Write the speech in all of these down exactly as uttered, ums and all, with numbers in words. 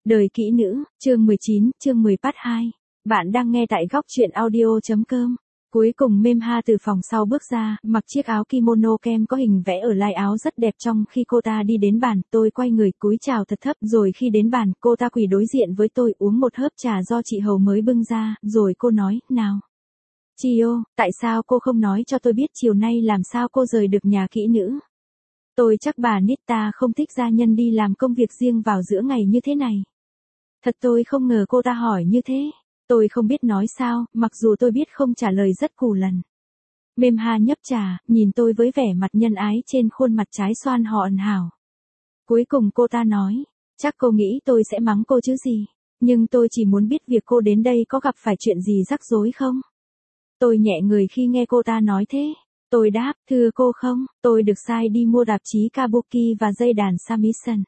Đời kỹ nữ, chương mười chín, chương mười part hai. Bạn đang nghe tại góc truyện audio.com. Cuối cùng Memha từ phòng sau bước ra, mặc chiếc áo kimono kem có hình vẽ ở lai áo rất đẹp. Trong khi cô ta đi đến bàn, tôi quay người cúi chào thật thấp, rồi khi đến bàn, cô ta quỳ đối diện với tôi uống một hớp trà do chị Hầu mới bưng ra, rồi cô nói, nào. Chio, tại sao cô không nói cho tôi biết chiều nay làm sao cô rời được nhà kỹ nữ? Tôi chắc bà Nita không thích gia nhân đi làm công việc riêng vào giữa ngày như thế này. Thật tôi không ngờ cô ta hỏi như thế. Tôi không biết nói sao, mặc dù tôi biết không trả lời rất cù lần. Memha nhấp trà, nhìn tôi với vẻ mặt nhân ái trên khuôn mặt trái xoan hòn hảo. Cuối cùng cô ta nói, chắc cô nghĩ tôi sẽ mắng cô chứ gì. Nhưng tôi chỉ muốn biết việc cô đến đây có gặp phải chuyện gì rắc rối không? Tôi nhẹ người khi nghe cô ta nói thế. Tôi đáp, thưa cô không, tôi được sai đi mua tạp chí Kabuki và dây đàn Samisen.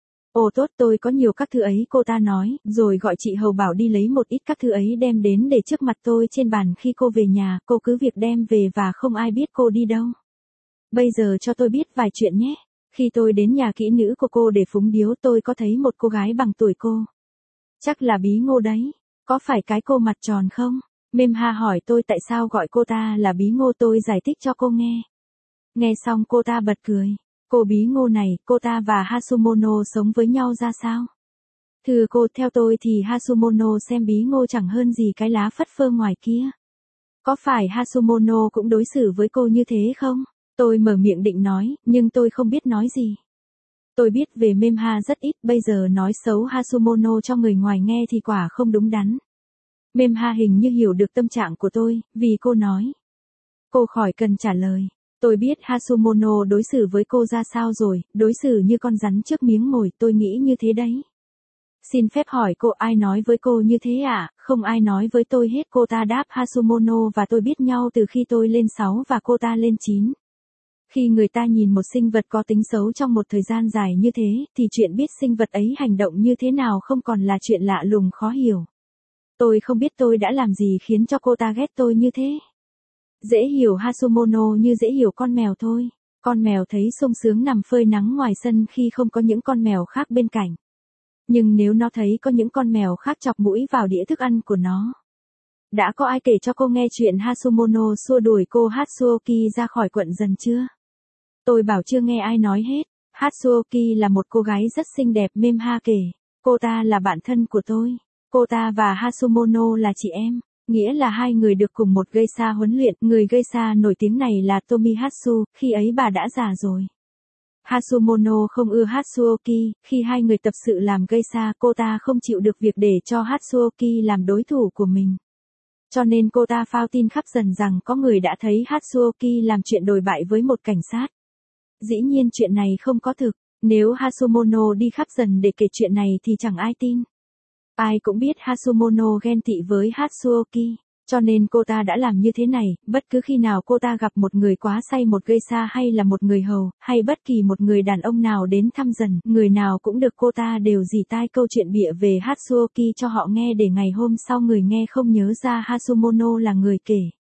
Ồ tốt, tôi có nhiều các thứ ấy, cô ta nói, rồi gọi chị Hầu bảo đi lấy một ít các thứ ấy đem đến để trước mặt tôi trên bàn. Khi cô về nhà, cô cứ việc đem về và không ai biết cô đi đâu. Bây giờ cho tôi biết vài chuyện nhé. Khi tôi đến nhà kỹ nữ của cô để phúng điếu, tôi có thấy một cô gái bằng tuổi cô. Chắc là Bí Ngô đấy. Có phải cái cô mặt tròn không? Memha hỏi tôi tại sao gọi cô ta là Bí Ngô, tôi giải thích cho cô nghe. Nghe xong cô ta bật cười. Cô Bí Ngô này, cô ta và Hasumono sống với nhau ra sao? Thưa cô, theo tôi thì Hasumono xem Bí Ngô chẳng hơn gì cái lá phất phơ ngoài kia. Có phải Hasumono cũng đối xử với cô như thế không? Tôi mở miệng định nói, nhưng tôi không biết nói gì. Tôi biết về Memha rất ít, bây giờ nói xấu Hasumono cho người ngoài nghe thì quả không đúng đắn. Memha hình như hiểu được tâm trạng của tôi, vì cô nói. Cô khỏi cần trả lời. Tôi biết Hasumono đối xử với cô ra sao rồi, đối xử như con rắn trước miếng mồi, tôi nghĩ như thế đấy. Xin phép hỏi cô, ai nói với cô như thế ạ? À? Không ai nói với tôi hết, cô ta đáp. Hasumono và tôi biết nhau từ khi tôi lên sáu và cô ta lên chín. Khi người ta nhìn một sinh vật có tính xấu trong một thời gian dài như thế, thì chuyện biết sinh vật ấy hành động như thế nào không còn là chuyện lạ lùng khó hiểu. Tôi không biết tôi đã làm gì khiến cho cô ta ghét tôi như thế. Dễ hiểu Hasumono như dễ hiểu con mèo thôi. Con mèo thấy sung sướng nằm phơi nắng ngoài sân khi không có những con mèo khác bên cạnh. Nhưng nếu nó thấy có những con mèo khác chọc mũi vào đĩa thức ăn của nó. Đã có ai kể cho cô nghe chuyện Hasumono xua đuổi cô Hatsuoki ra khỏi quận dần chưa? Tôi bảo chưa nghe ai nói hết. Hatsuoki là một cô gái rất xinh đẹp, Memha kể. Cô ta là bạn thân của tôi. Cô ta và Hasumono là chị em. Nghĩa là hai người được cùng một geisha huấn luyện. Người geisha nổi tiếng này là Tomihatsu, khi ấy bà đã già rồi. Hasumono không ưa Hatsuoki, khi hai người tập sự làm geisha, cô ta không chịu được việc để cho Hatsuoki làm đối thủ của mình. Cho nên cô ta phao tin khắp dần rằng có người đã thấy Hatsuoki làm chuyện đồi bại với một cảnh sát. Dĩ nhiên chuyện này không có thực, nếu Hasumono đi khắp dần để kể chuyện này thì chẳng ai tin. Ai cũng biết Hasumono ghen tị với Hatsuoki, cho nên cô ta đã làm như thế này. Bất cứ khi nào cô ta gặp một người quá say, một geisha hay là một người hầu, hay bất kỳ một người đàn ông nào đến thăm dần, người nào cũng được cô ta đều dì tai câu chuyện bịa về Hatsuoki cho họ nghe để ngày hôm sau người nghe không nhớ ra Hasumono là người kể.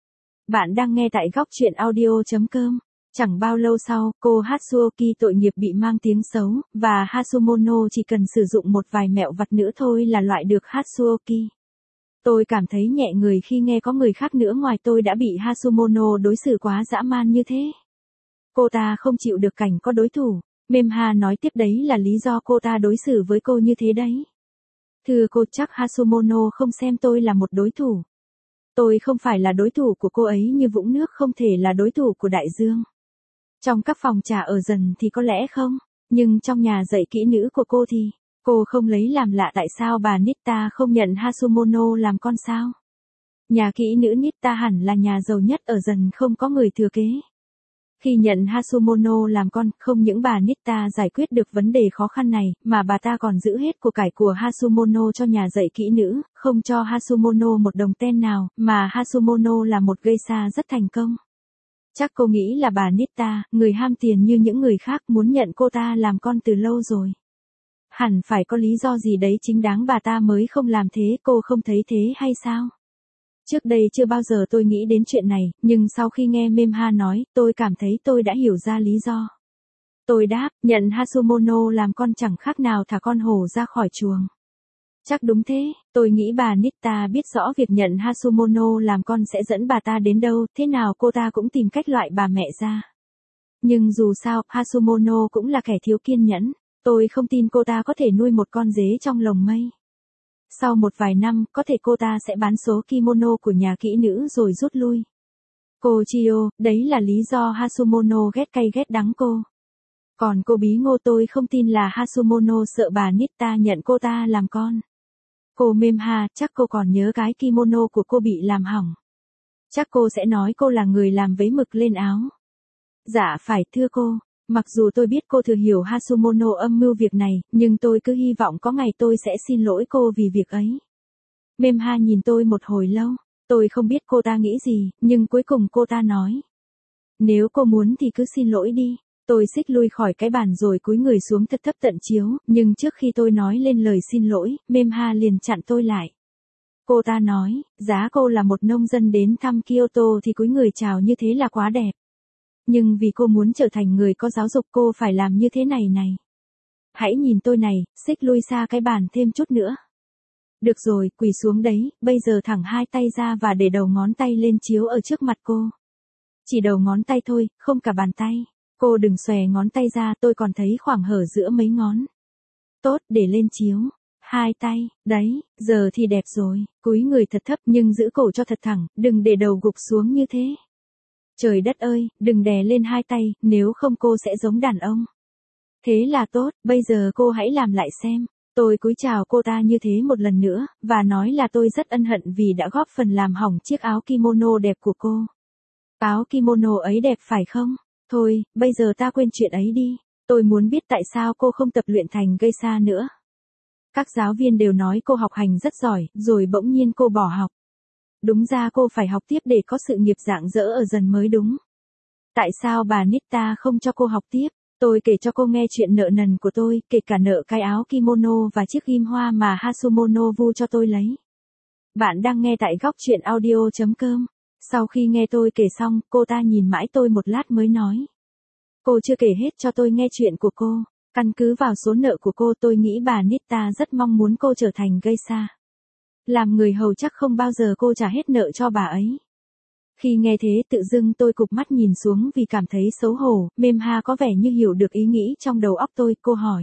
Bạn đang nghe tại góc truyện audio.com. Chẳng bao lâu sau, cô Hatsuoki tội nghiệp bị mang tiếng xấu, và Hasumono chỉ cần sử dụng một vài mẹo vặt nữa thôi là loại được Hatsuoki. Tôi cảm thấy nhẹ người khi nghe có người khác nữa ngoài tôi đã bị Hasumono đối xử quá dã man như thế. Cô ta không chịu được cảnh có đối thủ. Memha nói tiếp đấy là lý do cô ta đối xử với cô như thế đấy. Thưa cô, chắc Hasumono không xem tôi là một đối thủ. Tôi không phải là đối thủ của cô ấy như vũng nước không thể là đối thủ của đại dương. Trong các phòng trà ở dần thì có lẽ không, nhưng trong nhà dạy kỹ nữ của cô thì, cô không lấy làm lạ tại sao bà Nita không nhận Hasumono làm con sao? Nhà kỹ nữ Nita hẳn là nhà giàu nhất ở dần, không có người thừa kế. Khi nhận Hasumono làm con, không những bà Nita giải quyết được vấn đề khó khăn này, mà bà ta còn giữ hết của cải của Hasumono cho nhà dạy kỹ nữ, không cho Hasumono một đồng ten nào, mà Hasumono là một geisha rất thành công. Chắc cô nghĩ là bà Nita, người ham tiền như những người khác, muốn nhận cô ta làm con từ lâu rồi. Hẳn phải có lý do gì đấy chính đáng bà ta mới không làm thế, cô không thấy thế hay sao? Trước đây chưa bao giờ tôi nghĩ đến chuyện này, nhưng sau khi nghe Memha nói, tôi cảm thấy tôi đã hiểu ra lý do. Tôi đáp, nhận Hasumono làm con chẳng khác nào thả con hổ ra khỏi chuồng. Chắc đúng thế, tôi nghĩ bà Nita biết rõ việc nhận Hasumono làm con sẽ dẫn bà ta đến đâu, thế nào cô ta cũng tìm cách loại bà mẹ ra. Nhưng dù sao, Hasumono cũng là kẻ thiếu kiên nhẫn, tôi không tin cô ta có thể nuôi một con dế trong lồng mây. Sau một vài năm, có thể cô ta sẽ bán số kimono của nhà kỹ nữ rồi rút lui. Cô Chio, đấy là lý do Hasumono ghét cay ghét đắng cô. Còn cô Bí Ngô tôi không tin là Hasumono sợ bà Nita nhận cô ta làm con. Cô Memha, chắc cô còn nhớ cái kimono của cô bị làm hỏng. Chắc cô sẽ nói cô là người làm vấy mực lên áo. Dạ phải thưa cô, mặc dù tôi biết cô thừa hiểu Hasumono âm mưu việc này, nhưng tôi cứ hy vọng có ngày tôi sẽ xin lỗi cô vì việc ấy. Memha nhìn tôi một hồi lâu, tôi không biết cô ta nghĩ gì, nhưng cuối cùng cô ta nói. Nếu cô muốn thì cứ xin lỗi đi. Tôi xích lui khỏi cái bàn rồi cúi người xuống thật thấp tận chiếu, nhưng trước khi tôi nói lên lời xin lỗi, Memha liền chặn tôi lại. Cô ta nói, giá cô là một nông dân đến thăm Kyoto thì cúi người chào như thế là quá đẹp. Nhưng vì cô muốn trở thành người có giáo dục cô phải làm như thế này này. Hãy nhìn tôi này, xích lui xa cái bàn thêm chút nữa. Được rồi, quỳ xuống đấy, bây giờ thẳng hai tay ra và để đầu ngón tay lên chiếu ở trước mặt cô. Chỉ đầu ngón tay thôi, không cả bàn tay. Cô đừng xòe ngón tay ra, tôi còn thấy khoảng hở giữa mấy ngón. Tốt, để lên chiếu. Hai tay, đấy, giờ thì đẹp rồi. Cúi người thật thấp nhưng giữ cổ cho thật thẳng, đừng để đầu gục xuống như thế. Trời đất ơi, đừng đè lên hai tay, nếu không cô sẽ giống đàn ông. Thế là tốt, bây giờ cô hãy làm lại xem. Tôi cúi chào cô ta như thế một lần nữa, và nói là tôi rất ân hận vì đã góp phần làm hỏng chiếc áo kimono đẹp của cô. Áo kimono ấy đẹp phải không? Thôi, bây giờ ta quên chuyện ấy đi. Tôi muốn biết tại sao cô không tập luyện thành geisha nữa. Các giáo viên đều nói cô học hành rất giỏi, rồi bỗng nhiên cô bỏ học. Đúng ra cô phải học tiếp để có sự nghiệp rạng rỡ ở dần mới đúng. Tại sao bà Nita không cho cô học tiếp? Tôi kể cho cô nghe chuyện nợ nần của tôi, kể cả nợ cái áo kimono và chiếc ghim hoa mà Hasumono vu cho tôi lấy. Bạn đang nghe tại góc truyện audio chấm com. Sau khi nghe tôi kể xong, cô ta nhìn mãi tôi một lát mới nói. Cô chưa kể hết cho tôi nghe chuyện của cô. Căn cứ vào số nợ của cô tôi nghĩ bà Nita rất mong muốn cô trở thành geisha. Làm người hầu chắc không bao giờ cô trả hết nợ cho bà ấy. Khi nghe thế tự dưng tôi cụp mắt nhìn xuống vì cảm thấy xấu hổ, Memha có vẻ như hiểu được ý nghĩ trong đầu óc tôi, cô hỏi.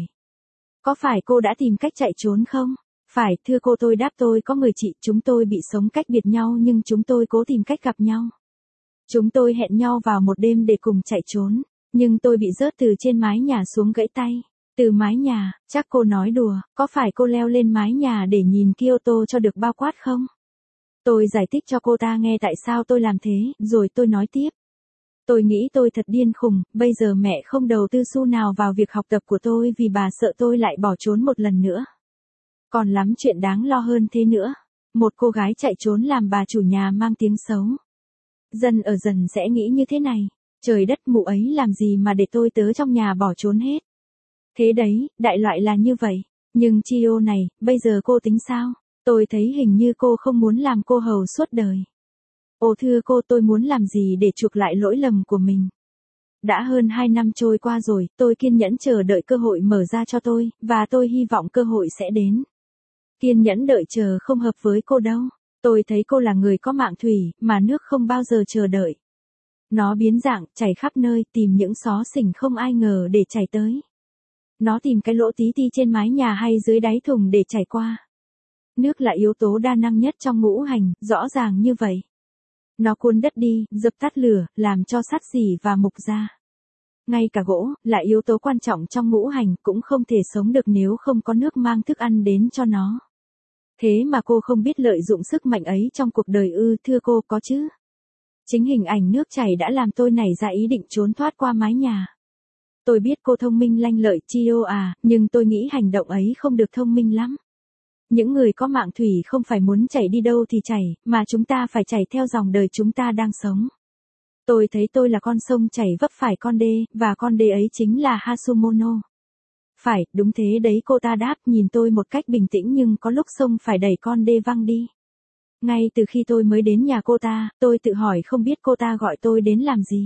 Có phải cô đã tìm cách chạy trốn không? Phải, thưa cô tôi đáp tôi có người chị, chúng tôi bị sống cách biệt nhau nhưng chúng tôi cố tìm cách gặp nhau. Chúng tôi hẹn nhau vào một đêm để cùng chạy trốn, nhưng tôi bị rớt từ trên mái nhà xuống gãy tay. Từ mái nhà, chắc cô nói đùa, có phải cô leo lên mái nhà để nhìn Kyoto cho được bao quát không? Tôi giải thích cho cô ta nghe tại sao tôi làm thế, rồi tôi nói tiếp. Tôi nghĩ tôi thật điên khùng, bây giờ mẹ không đầu tư xu nào vào việc học tập của tôi vì bà sợ tôi lại bỏ trốn một lần nữa. Còn lắm chuyện đáng lo hơn thế nữa. Một cô gái chạy trốn làm bà chủ nhà mang tiếng xấu. Dân ở dần sẽ nghĩ như thế này. Trời đất, mụ ấy làm gì mà để tôi tớ trong nhà bỏ trốn hết. Thế đấy, đại loại là như vậy. Nhưng Chio này, bây giờ cô tính sao? Tôi thấy hình như cô không muốn làm cô hầu suốt đời. Ồ thưa cô, tôi muốn làm gì để chuộc lại lỗi lầm của mình. Đã hơn hai năm trôi qua rồi, tôi kiên nhẫn chờ đợi cơ hội mở ra cho tôi, và tôi hy vọng cơ hội sẽ đến. Kiên nhẫn đợi chờ không hợp với cô đâu. Tôi thấy cô là người có mạng thủy, mà nước không bao giờ chờ đợi. Nó biến dạng, chảy khắp nơi, tìm những xó xỉnh không ai ngờ để chảy tới. Nó tìm cái lỗ tí ti trên mái nhà hay dưới đáy thùng để chảy qua. Nước là yếu tố đa năng nhất trong ngũ hành, rõ ràng như vậy. Nó cuốn đất đi, dập tắt lửa, làm cho sắt rỉ và mục ra. Ngay cả gỗ, là yếu tố quan trọng trong ngũ hành, cũng không thể sống được nếu không có nước mang thức ăn đến cho nó. Thế mà cô không biết lợi dụng sức mạnh ấy trong cuộc đời ư, thưa cô, có chứ. Chính hình ảnh nước chảy đã làm tôi nảy ra ý định trốn thoát qua mái nhà. Tôi biết cô thông minh lanh lợi Chio à, nhưng tôi nghĩ hành động ấy không được thông minh lắm. Những người có mạng thủy không phải muốn chảy đi đâu thì chảy, mà chúng ta phải chảy theo dòng đời chúng ta đang sống. Tôi thấy tôi là con sông chảy vấp phải con đê, và con đê ấy chính là Hasumono. Phải, đúng thế đấy, cô ta đáp, nhìn tôi một cách bình tĩnh, nhưng có lúc sông phải đẩy con đê văng đi. Ngay từ khi tôi mới đến nhà cô ta, tôi tự hỏi không biết cô ta gọi tôi đến làm gì.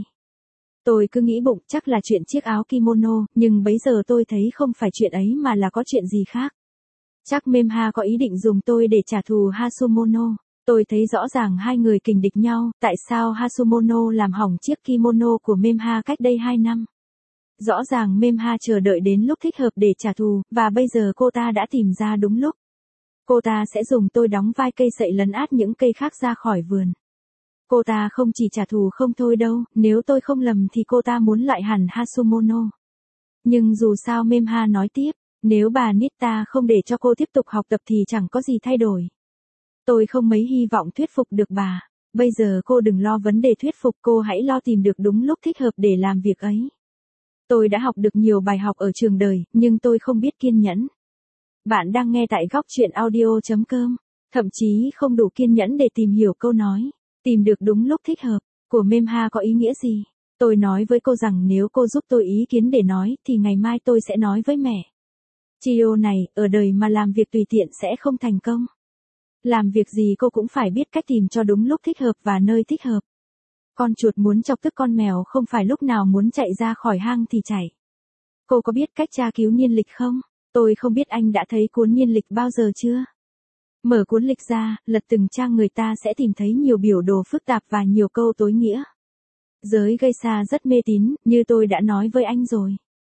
Tôi cứ nghĩ bụng chắc là chuyện chiếc áo kimono, nhưng bấy giờ tôi thấy không phải chuyện ấy mà là có chuyện gì khác. Chắc Memha có ý định dùng tôi để trả thù Hasumono. Tôi thấy rõ ràng hai người kình địch nhau, tại sao Hasumono làm hỏng chiếc kimono của Memha cách đây hai năm. Rõ ràng Memha chờ đợi đến lúc thích hợp để trả thù, và bây giờ cô ta đã tìm ra đúng lúc. Cô ta sẽ dùng tôi đóng vai cây sậy lấn át những cây khác ra khỏi vườn. Cô ta không chỉ trả thù không thôi đâu, nếu tôi không lầm thì cô ta muốn loại hẳn Hasumono. Nhưng dù sao Memha nói tiếp, nếu bà Nita không để cho cô tiếp tục học tập thì chẳng có gì thay đổi. Tôi không mấy hy vọng thuyết phục được bà. Bây giờ cô đừng lo vấn đề thuyết phục, cô hãy lo tìm được đúng lúc thích hợp để làm việc ấy. Tôi đã học được nhiều bài học ở trường đời, nhưng tôi không biết kiên nhẫn. Bạn đang nghe tại góc chuyện audio chấm com. Thậm chí không đủ kiên nhẫn để tìm hiểu câu nói, tìm được đúng lúc thích hợp, của Memha có ý nghĩa gì. Tôi nói với cô rằng nếu cô giúp tôi ý kiến để nói thì ngày mai tôi sẽ nói với mẹ. Chio này, ở đời mà làm việc tùy tiện sẽ không thành công. Làm việc gì cô cũng phải biết cách tìm cho đúng lúc thích hợp và nơi thích hợp. Con chuột muốn chọc tức con mèo không phải lúc nào muốn chạy ra khỏi hang thì chạy. Cô có biết cách tra cứu niên lịch không? Tôi không biết anh đã thấy cuốn niên lịch bao giờ chưa? Mở cuốn lịch ra, lật từng trang người ta sẽ tìm thấy nhiều biểu đồ phức tạp và nhiều câu tối nghĩa. Giới geisha rất mê tín, như tôi đã nói với anh rồi.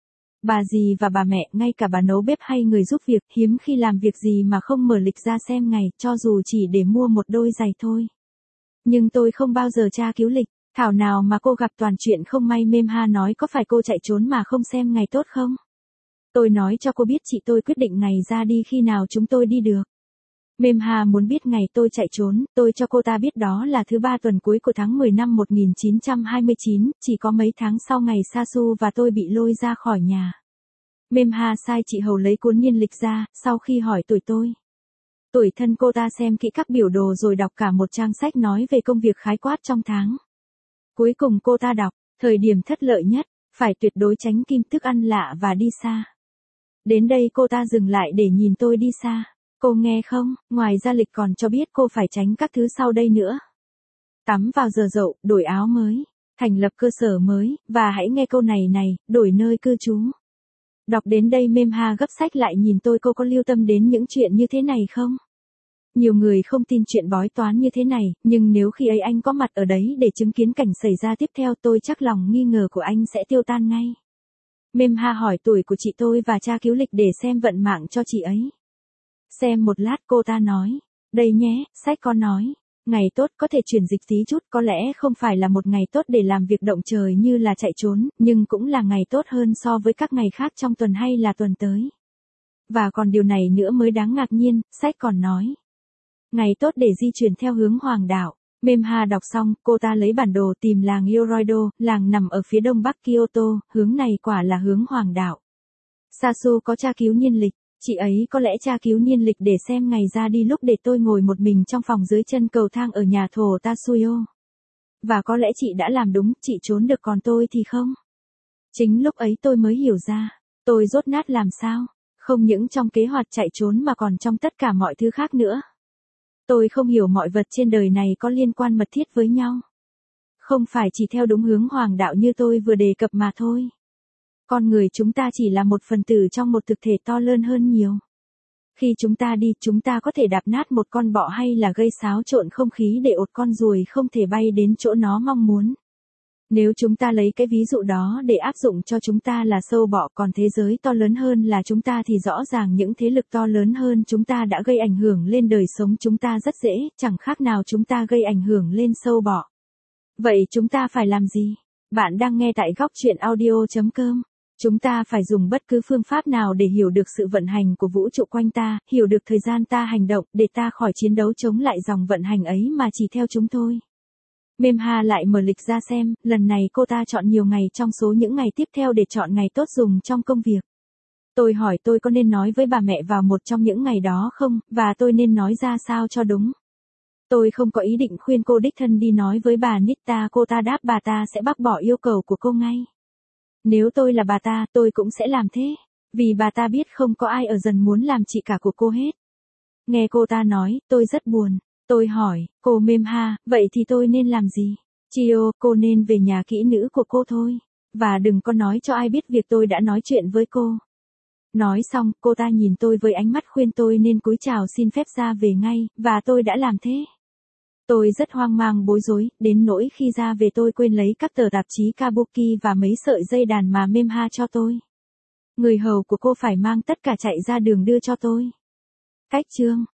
Bà dì và bà mẹ, ngay cả bà nấu bếp hay người giúp việc, hiếm khi làm việc gì mà không mở lịch ra xem ngày, cho dù chỉ để mua một đôi giày thôi. Nhưng tôi không bao giờ tra cứu lịch, thảo nào mà cô gặp toàn chuyện không may. Memha nói có phải cô chạy trốn mà không xem ngày tốt không? Tôi nói cho cô biết chị tôi quyết định ngày ra đi khi nào chúng tôi đi được. Memha muốn biết ngày tôi chạy trốn, tôi cho cô ta biết đó là thứ ba tuần cuối của tháng mười năm một nghìn chín trăm hai mươi chín, chỉ có mấy tháng sau ngày Sasu và tôi bị lôi ra khỏi nhà. Memha sai chị hầu lấy cuốn niên lịch ra, sau khi hỏi tuổi tôi. Tuổi thân cô ta xem kỹ các biểu đồ rồi đọc cả một trang sách nói về công việc khái quát trong tháng. Cuối cùng cô ta đọc, thời điểm thất lợi nhất, phải tuyệt đối tránh kim thức ăn lạ và đi xa. Đến đây cô ta dừng lại để nhìn tôi đi xa. Cô nghe không, ngoài ra lịch còn cho biết cô phải tránh các thứ sau đây nữa. Tắm vào giờ dậu, đổi áo mới, thành lập cơ sở mới, và hãy nghe câu này này, đổi nơi cư trú. Đọc đến đây Memha gấp sách lại nhìn tôi, cô có lưu tâm đến những chuyện như thế này không? Nhiều người không tin chuyện bói toán như thế này, nhưng nếu khi ấy anh có mặt ở đấy để chứng kiến cảnh xảy ra tiếp theo tôi chắc lòng nghi ngờ của anh sẽ tiêu tan ngay. Memha hỏi tuổi của chị tôi và tra cứu lịch để xem vận mạng cho chị ấy. Xem một lát cô ta nói, đây nhé, sách có nói, ngày tốt có thể chuyển dịch tí chút, có lẽ không phải là một ngày tốt để làm việc động trời như là chạy trốn, nhưng cũng là ngày tốt hơn so với các ngày khác trong tuần hay là tuần tới. Và còn điều này nữa mới đáng ngạc nhiên, sách còn nói, ngày tốt để di chuyển theo hướng hoàng đạo. Memha đọc xong, cô ta lấy bản đồ tìm làng Yoroido, làng nằm ở phía đông bắc Kyoto, hướng này quả là hướng hoàng đạo. Sasu có tra cứu niên lịch. Chị ấy có lẽ tra cứu niên lịch để xem ngày ra đi lúc để tôi ngồi một mình trong phòng dưới chân cầu thang ở nhà thổ Tatsuyo. Và có lẽ chị đã làm đúng, chị trốn được còn tôi thì không. Chính lúc ấy tôi mới hiểu ra, tôi dốt nát làm sao, không những trong kế hoạch chạy trốn mà còn trong tất cả mọi thứ khác nữa. Tôi không hiểu mọi vật trên đời này có liên quan mật thiết với nhau. Không phải chỉ theo đúng hướng hoàng đạo như tôi vừa đề cập mà thôi. Con người chúng ta chỉ là một phần tử trong một thực thể to lớn hơn nhiều. Khi chúng ta đi, chúng ta có thể đạp nát một con bọ hay là gây xáo trộn không khí để ột con ruồi không thể bay đến chỗ nó mong muốn. Nếu chúng ta lấy cái ví dụ đó để áp dụng cho chúng ta là sâu bọ, còn thế giới to lớn hơn là chúng ta thì rõ ràng những thế lực to lớn hơn chúng ta đã gây ảnh hưởng lên đời sống chúng ta rất dễ, chẳng khác nào chúng ta gây ảnh hưởng lên sâu bọ. Vậy chúng ta phải làm gì? Bạn đang nghe tại góc chuyện audio chấm com. Chúng ta phải dùng bất cứ phương pháp nào để hiểu được sự vận hành của vũ trụ quanh ta, hiểu được thời gian ta hành động, để ta khỏi chiến đấu chống lại dòng vận hành ấy mà chỉ theo chúng thôi. Memha lại mở lịch ra xem, lần này cô ta chọn nhiều ngày trong số những ngày tiếp theo để chọn ngày tốt dùng trong công việc. Tôi hỏi tôi có nên nói với bà mẹ vào một trong những ngày đó không, và tôi nên nói ra sao cho đúng. Tôi không có ý định khuyên cô đích thân đi nói với bà Nita, cô ta đáp bà ta sẽ bác bỏ yêu cầu của cô ngay. Nếu tôi là bà ta, tôi cũng sẽ làm thế, vì bà ta biết không có ai ở dần muốn làm chị cả của cô hết. Nghe cô ta nói, tôi rất buồn. Tôi hỏi, cô Memha, vậy thì tôi nên làm gì? Chio, cô nên về nhà kỹ nữ của cô thôi. Và đừng có nói cho ai biết việc tôi đã nói chuyện với cô. Nói xong, cô ta nhìn tôi với ánh mắt khuyên tôi nên cúi chào xin phép ra về ngay, và tôi đã làm thế. Tôi rất hoang mang bối rối, đến nỗi khi ra về tôi quên lấy các tờ tạp chí Kabuki và mấy sợi dây đàn mà Memha cho tôi. Người hầu của cô phải mang tất cả chạy ra đường đưa cho tôi. Cách chương